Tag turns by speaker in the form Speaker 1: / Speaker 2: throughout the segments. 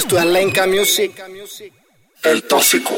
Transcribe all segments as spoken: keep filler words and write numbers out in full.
Speaker 1: Esto es Lenka Music, el tóxico.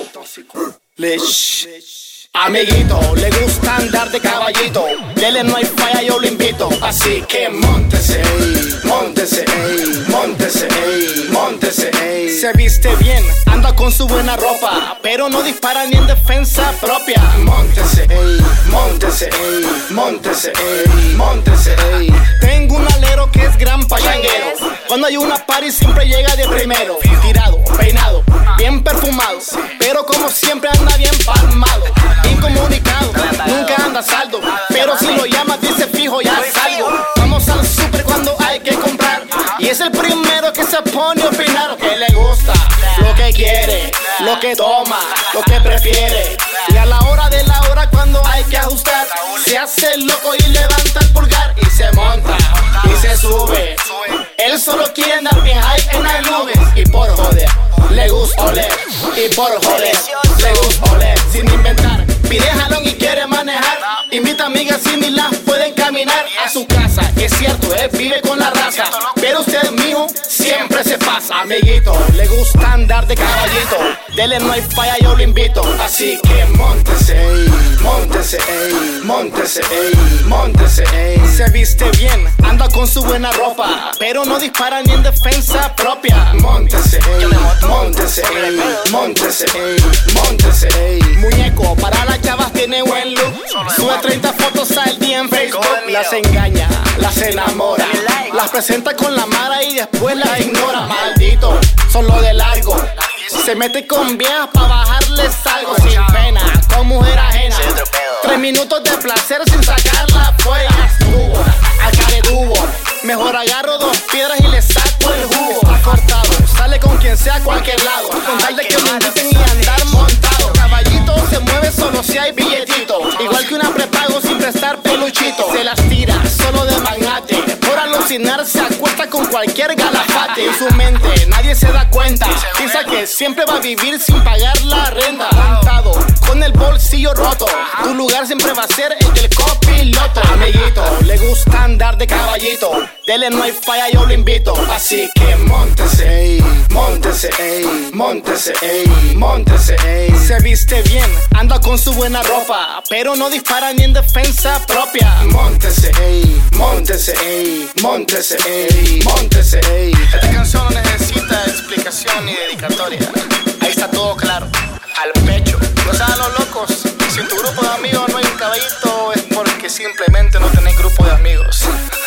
Speaker 1: Lish. Amiguito, le gusta andar de caballito. Dele, no hay falla, yo lo invito. Así que móntese, ey, móntese, ey, móntese, ey, móntese, ey. Se viste bien, anda con su buena ropa, pero no dispara ni en defensa propia. Móntese, ey, móntese, ey, móntese, ey, móntese, ey. Tengo un alero que es gran pachanguero. Cuando hay una party siempre llega de primero. Tirado, peinado, bien perfumado, pero como siempre anda bien palmado. Incomunicado, nunca anda saldo, pero si lo llamas dice fijo ya salgo. Vamos al super cuando hay que comprar, y es el primero que se pone a opinar. Lo que le gusta, lo que quiere, lo que toma, lo que prefiere. Y a la hora de la hora cuando hay que ajustar, se hace loco y levanta el pulgar y se monta y se sube. Él solo quiere andar bien high en las nubes, y por joder le gusta oler, y por joder le gusta oler sin inventar. Pide jalón y quiere manejar, invita amigas y ni las pueden caminar a su casa. Es cierto, él vive con la raza, pero usted, mijo, siempre se pasa. Amiguito, le gusta andar de caballito. Dele, no hay falla, yo lo invito. Así que móntese, ey, móntese, ey, móntese, ey, móntese, ey. Se viste bien, anda con su buena ropa, pero no dispara ni en defensa propia. Móntese, ey, móntese, ey, móntese, ey, móntese, ey. Muñeco, para las chavas tiene buen look. Sube treinta fotos al día en Facebook. Las engaña, las enamora, las presenta con la mara y después las ignora. Maldito, solo de largo. Se mete con viejas pa' bajarles algo sin pena, con mujer ajena. Tres minutos de placer sin sacarla fuera. Tubo, acá de tubo. Mejor agarro dos piedras y le saco el jugo. Está cortado, sale con quien sea a cualquier lado, con tal de que lo inviten y andar montado. Caballito se mueve solo si hay billetito, igual que una prepago sin prestar peluchito. Se las tira solo de magnate, por alucinar se acuesta con cualquier galafate. En su mente nadie se da cuenta, piensa que siempre va a vivir sin pagar la renta. Montado, con el bolsillo roto, tu lugar siempre va a ser el del copiloto. Amiguito, le gusta andar de caballito. Dele, no hay falla, yo lo invito. Así que móntese, ey, móntese, ey, móntese, ey, móntese, ey. Se viste bien, anda con su buena ropa, pero no dispara ni en defensa propia. Móntese, ey, móntese, ey, móntese, ey, móntese, ey. Esta canción no necesita explicación ni dedicatoria. Ahí está todo claro, al pecho. No sean los locos. Si en tu grupo de amigos no hay un caballito, es porque simplemente no tenés grupo de amigos.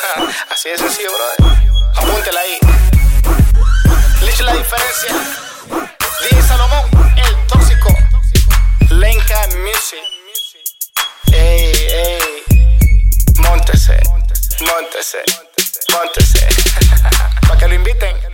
Speaker 1: Así de sencillo, brother. Apúntela ahí. Lish la diferencia. D J Salomón, el tóxico. Lenka Music. Ey, ey. Móntese, móntese, móntese. Pa' que lo inviten.